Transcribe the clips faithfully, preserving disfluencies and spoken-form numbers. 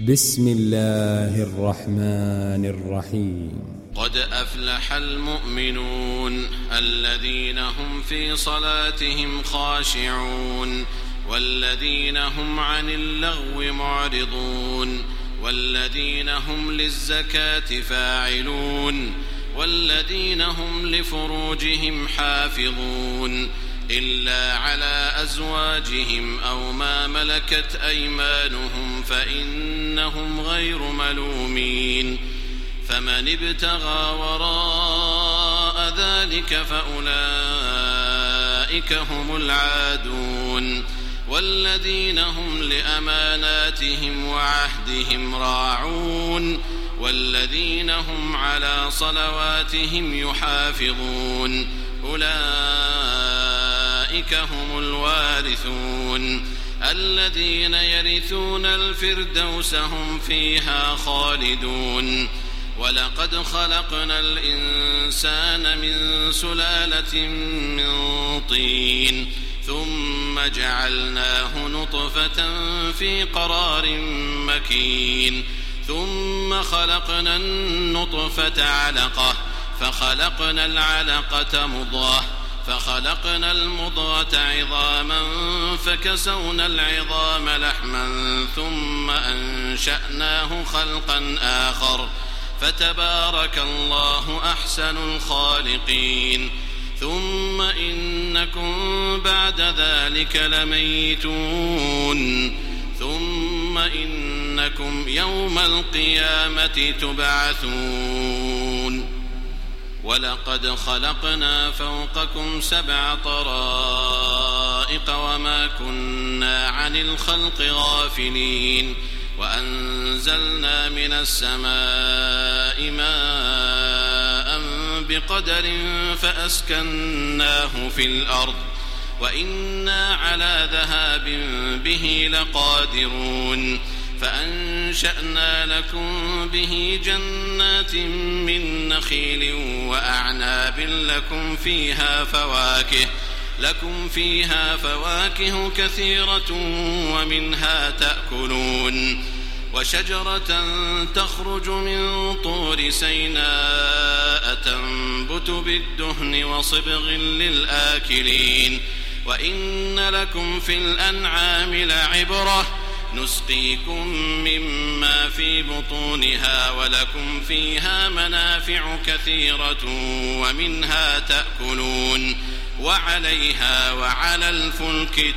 بسم الله الرحمن الرحيم. قد أفلح المؤمنون الذين هم في صلاتهم خاشعون والذين هم عن اللغو معرضون والذين هم للزكاة فاعلون والذين هم لفروجهم حافظون إلا على أزواجهم أو ما ملكت أيمانهم فإنهم غير ملومين. فمن ابتغى وراء ذلك فأولئك هم العادون. والذين هم لأماناتهم وعهدهم راعون والذين هم على صلواتهم يحافظون أولئك هم الوارثون الذين يرثون الفردوس هم فيها خالدون. ولقد خلقنا الإنسان من سلالة من طين ثم جعلناه نطفة في قرار مكين ثم خلقنا النطفة علقة فخلقنا العلقة مضغة فخلقنا المضغة عظاما فكسونا العظام لحما ثم أنشأناه خلقا آخر فتبارك الله أحسن الخالقين. ثم إنكم بعد ذلك لميتون ثم إنكم يوم القيامة تبعثون. ولقد خلقنا فوقكم سبع طرائق وما كنا عن الخلق غافلين وأنزلنا من السماء ماء بقدر فأسكناه في الأرض وإنا على ذهاب به لقادرون. فأنشأنا لكم به جنات من نخيل وأعناب لكم فيها فواكه لكم فيها فواكه كثيرة ومنها تأكلون. وشجرة تخرج من طور سيناء تنبت بالدهن وصبغ للآكلين. وإن لكم في الأنعام لعبرة نسقيكم مما في بطونها ولكم فيها منافع كثيرة ومنها تأكلون وعليها وعلى الفلك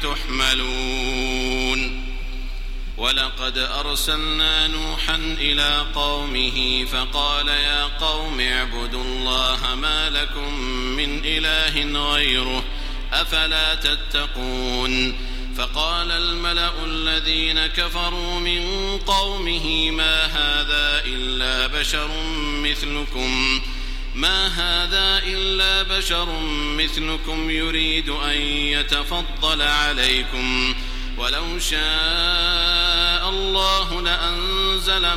تحملون. ولقد أرسلنا نوحا إلى قومه فقال يا قوم اعبدوا الله ما لكم من إله غيره أفلا تتقون. فقال الملأ الذين كفروا من قومه ما هذا إلا بشر مثلكم ما هذا إلا بشر مثلكم يريد أن يتفضل عليكم ولو شاء الله لأنزل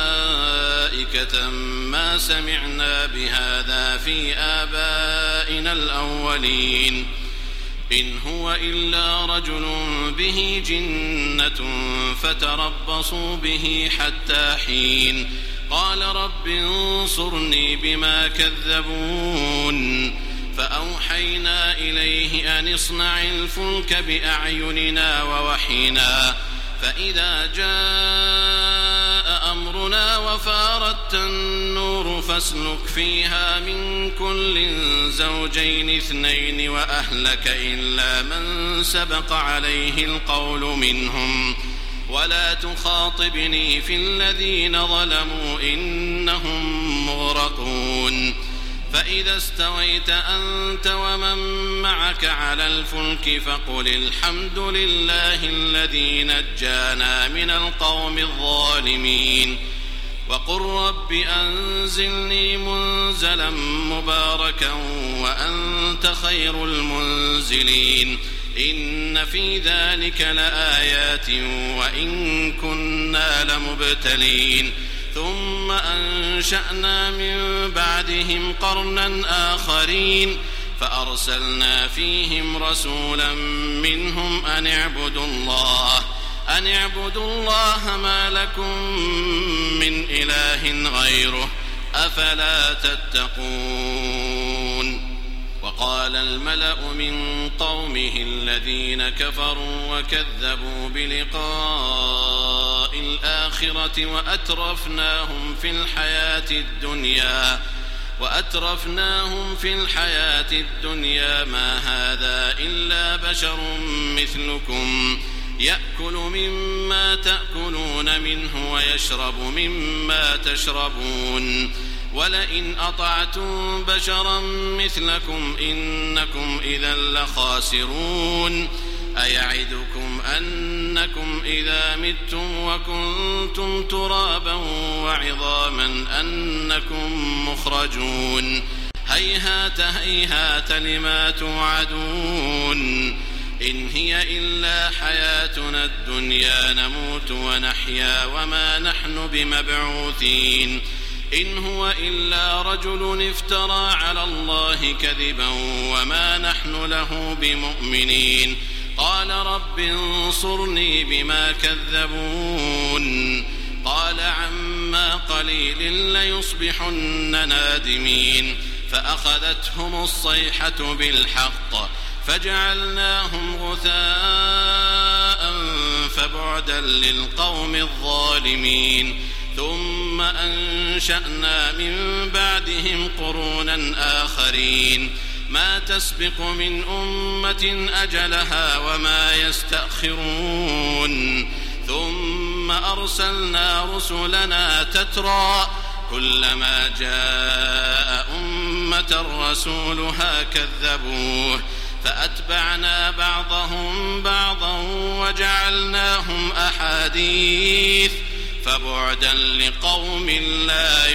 ملائكة ما سمعنا بهذا في آبائنا الأولين إن هو إلا رجل به جنة فتربصوا به حتى حين. قال رب انصرني بما كذبون. فأوحينا إليه أن اصنع الفلك بأعيننا ووحينا فإذا جاء أمرنا وفاردت النور فاسلك فيها من كل زوجين اثنين وأهلك إلا من سبق عليه القول منهم ولا تخاطبني في الذين ظلموا إنهم مغرقون. فإذا استويت أنت ومن معك على الفلك فقل الحمد لله الذي نجانا من القوم الظالمين وقل رب أنزلني منزلا مباركا وأنت خير المنزلين. إن في ذلك لآيات وإن كنا لمبتلين. ثم أنشأنا من بعدهم قرنا آخرين فأرسلنا فيهم رسولا منهم أن اعبدوا الله أن اعبدوا الله ما لكم من إله غيره أفلا تتقون. وقال الملأ من قومه الذين كفروا وكذبوا بلقاء الآخرة وأترفناهم في الحياة الدنيا وأترفناهم في الحياة الدنيا ما هذا إلا بشر مثلكم يأكل مما تأكلون منه ويشرب مما تشربون ولئن أطعتم بشرا مثلكم إنكم إذا لخاسرون. أيعدكم أنكم إذا متم وكنتم ترابا وعظاما أنكم مخرجون هيهات هيهات لما توعدون إن هي إلا حياتنا الدنيا نموت ونحيا وما نحن بمبعوثين إن هو إلا رجل افترى على الله كذبا وما نحن له بمؤمنين. قال رب انصرني بما كذبون قال عما قليل ليصبحن نادمين فأخذتهم الصيحة بالحق فجعلناهم غثاء فبعدا للقوم الظالمين. ثم أنشأنا من بعدهم قرونا آخرين ما تسبق من أمة أجلها وما يستأخرون ثم أرسلنا رسلنا تترى كلما جاء أمة رسولها كذبوه فأتبعنا بعضهم بعضا وجعلناهم أحاديث فبعدا لقوم لا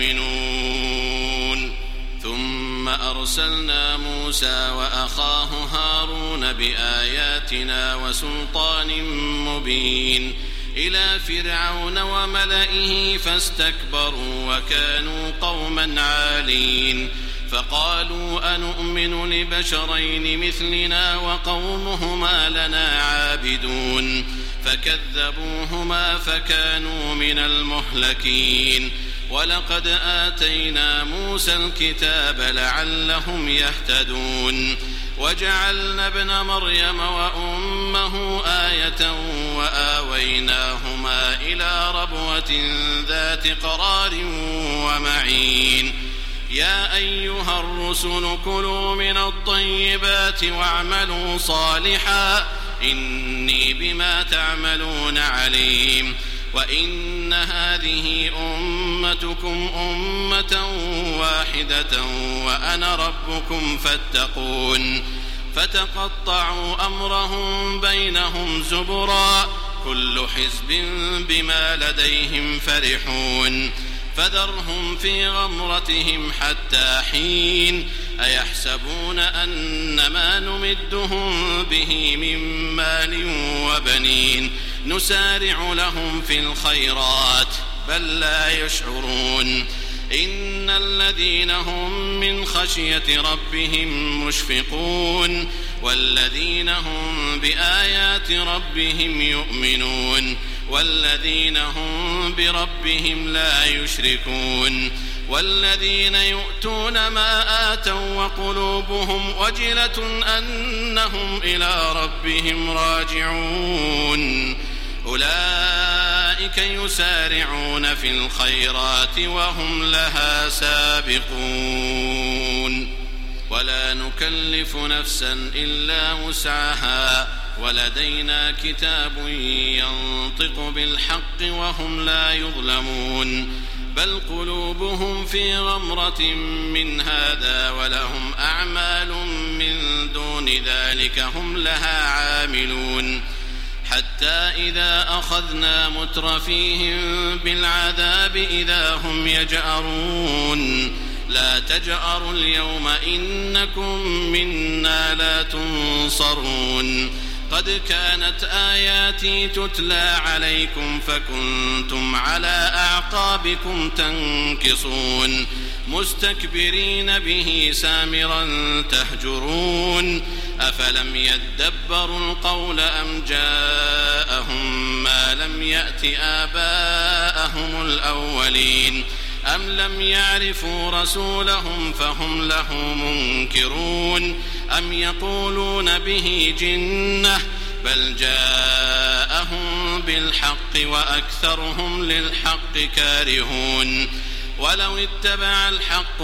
يؤمنون. ثم أرسلنا موسى وأخاه هارون بآياتنا وسلطان مبين إلى فرعون وملئه فاستكبروا وكانوا قوما عالين فقالوا أنؤمن لبشرين مثلنا وقومهما لنا عابدون فكذبوهما فكانوا من المهلكين. ولقد آتينا موسى الكتاب لعلهم يهتدون وجعلنا ابن مريم وأمه آية وآويناهما إلى ربوة ذات قرار ومعين. يا أيها الرسل كلوا من الطيبات واعملوا صالحا إني بما تعملون عليم. وإن هذه أمتكم أمة واحدة وأنا ربكم فاتقون. فتقطعوا أمرهم بينهم زبرا كل حزب بما لديهم فرحون فذرهم في غمرتهم حتى حين. أيحسبون أن ما نمدهم به من مال وبنين نسارع لهم في الخيرات بل لا يشعرون. إن الذين هم من خشية ربهم مشفقون والذين هم بآيات ربهم يؤمنون والذين هم بربهم لا يشركون والذين يؤتون ما آتوا وقلوبهم وجلة أنهم إلى ربهم راجعون أولئك يسارعون في الخيرات وهم لها سابقون. ولا نكلف نفسا إلا وسعها ولدينا كتاب ينطق بالحق وهم لا يظلمون بل قلوبهم في غمرة من هذا ولهم أعمال من دون ذلك هم لها عاملون. حتى إذا أخذنا مترفيهم بالعذاب إذا هم يجأرون لا تجأروا اليوم إنكم منا لا تنصرون قد كانت آياتي تتلى عليكم فكنتم على أعقابكم تنكصون مستكبرين به سامرا تهجرون أفلم يدبروا القول أم جاءهم ما لم يأت آباءهم الأولين أم لم يعرفوا رسولهم فهم له منكرون أم يقولون به جنة بل جاءهم بالحق وأكثرهم للحق كارهون ولو اتبع الحق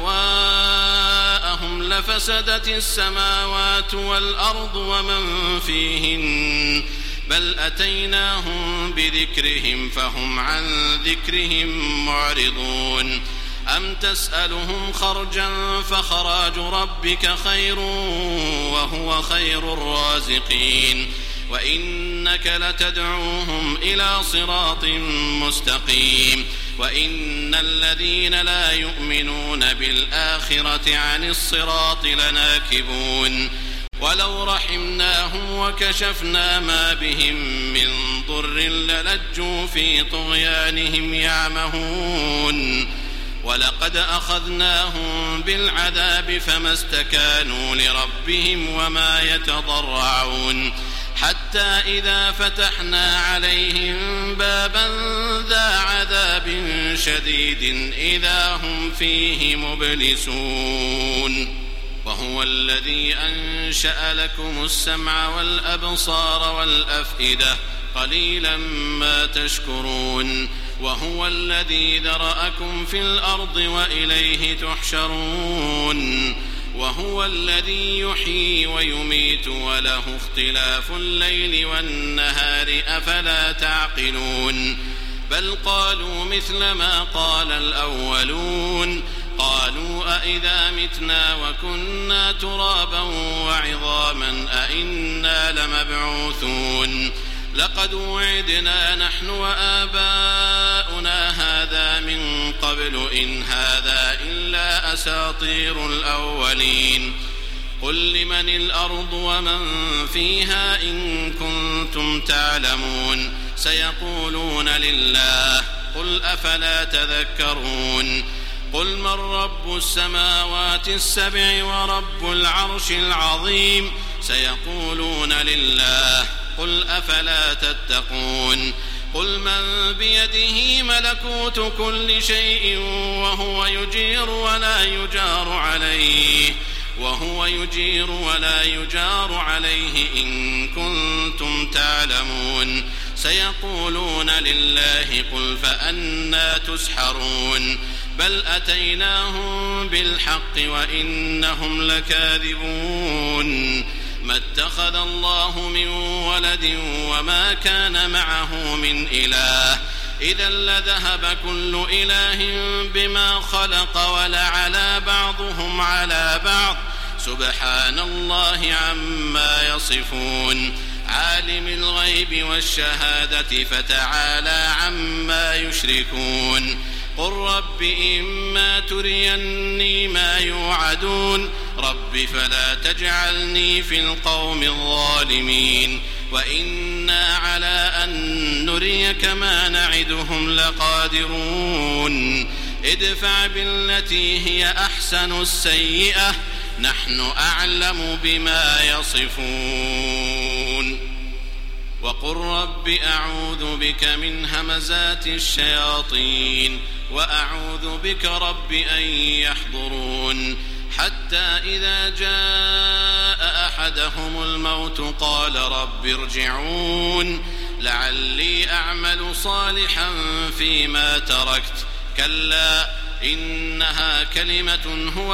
أهواءهم لفسدت السماوات والأرض ومن فيهن بل أتيناهم بذكرهم فهم عن ذكرهم معرضون أم تسألهم خرجا فخراج ربك خير وهو خير الرازقين وإنك لتدعوهم إلى صراط مستقيم وإن الذين لا يؤمنون بالآخرة عن الصراط لناكبون ولو رحمناهم وكشفنا ما بهم من ضر للجوا في طغيانهم يعمهون ولقد أخذناهم بالعذاب فما استكانوا لربهم وما يتضرعون حتى إذا فتحنا عليهم بابا ذا عذاب شديد إذا هم فيه مبلسون وهو الذي أنشأ لكم السمع والأبصار والأفئدة قليلا ما تشكرون وهو الذي ذرأكم في الأرض وإليه تحشرون وهو الذي يحيي ويميت وله اختلاف الليل والنهار أفلا تعقلون بل قالوا مثل ما قال الأولون قالوا أئذا متنا وكنا ترابا وعظاما أئنا لمبعوثون لقد وعدنا نحن وآباؤنا هذا من قبل إن هذا إلا أساطير الأولين قل لمن الأرض ومن فيها إن كنتم تعلمون سيقولون لله قل أفلا تذكرون قل من رب السماوات السبع ورب العرش العظيم سيقولون لله قل أفلا تتقون قل من بيده ملكوت كل شيء وهو يجير ولا يجار عليه وهو يجير ولا يجار عليه إن كنتم تعلمون سيقولون لله قل فأنى تسحرون بل أتيناهم بالحق وإنهم لكاذبون ما اتخذ الله من ولد وما كان معه من إله إذا لذهب كل إله بما خلق ولعلى بعضهم على بعض سبحان الله عما يصفون عالم الغيب والشهادة فتعالى عما يشركون قل رب إما تريني ما يوعدون رب فلا تجعلني في القوم الظالمين وإنا على أن نريك ما نعدهم لقادرون ادفع بالتي هي أحسن السيئة نحن أعلم بما يصفون وقل رب أعوذ بك من همزات الشياطين وأعوذ بك رب أن يحضرون حتى إذا جاء أحدهم الموت قال رب ارجعون لعلي أعمل صالحا فيما تركت كلا إنها كلمة هو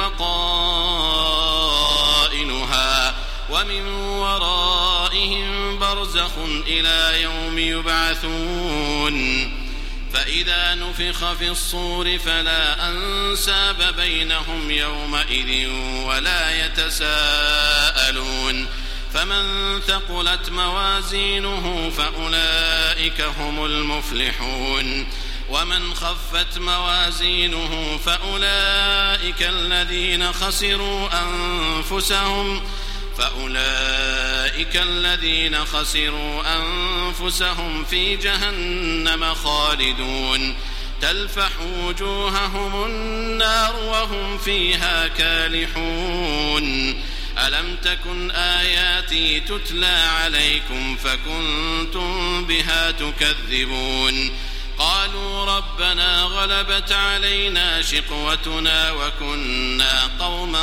قائلها ومن ورائهم برزخ إلى يوم يبعثون فإذا نفخ في الصور فلا أنساب بينهم يومئذ ولا يتساءلون فمن ثقلت موازينه فأولئك هم المفلحون ومن خفت موازينه فأولئك الذين خسروا أنفسهم فأولئك الذين خسروا أنفسهم في جهنم خالدون تلفح وجوههم النار وهم فيها كالحون ألم تكن آياتي تتلى عليكم فكنتم بها تكذبون قالوا ربنا غلبت علينا شقوتنا وكنا قوما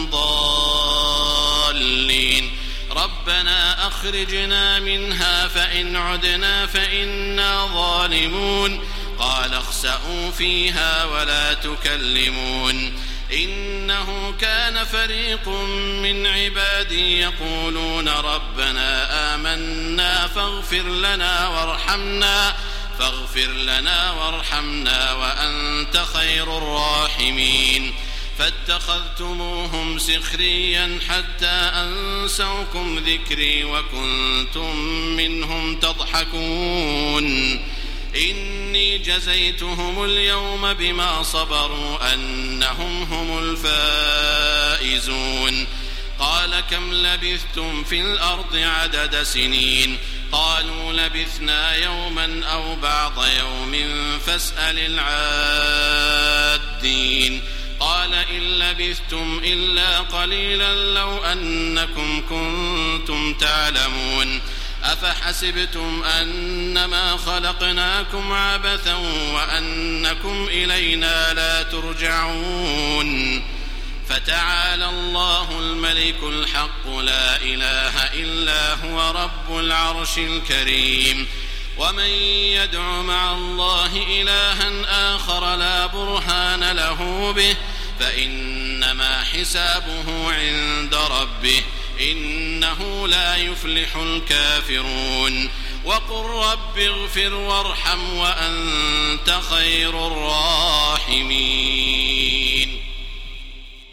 ضالين ربنا أخرجنا منها فإن عدنا فإنا ظالمون قال اخسئوا فيها ولا تكلمون إنه كان فريق من عبادي يقولون ربنا آمنا فاغفر لنا وارحمنا فاغفر لنا وارحمنا وأنت خير الراحمين فاتخذتموهم سخريا حتى أنسوكم ذكري وكنتم منهم تضحكون إني جزيتهم اليوم بما صبروا أنهم هم الفائزون قال كم لبثتم في الأرض عدد سنين قالوا لبثنا يوما أو بعض يوم فاسأل العادين قال إن لبثتم إلا قليلا لو أنكم كنتم تعلمون أفحسبتم أنما خلقناكم عبثا وأنكم إلينا لا ترجعون فتعالى الله الملك الحق لا إله إلا هو رب العرش الكريم ومن يدع مع الله إلها آخر لا برهان له به فإنما حسابه عند ربه إنه لا يفلح الكافرون وقل رب اغفر وارحم وأنت خير الراحمين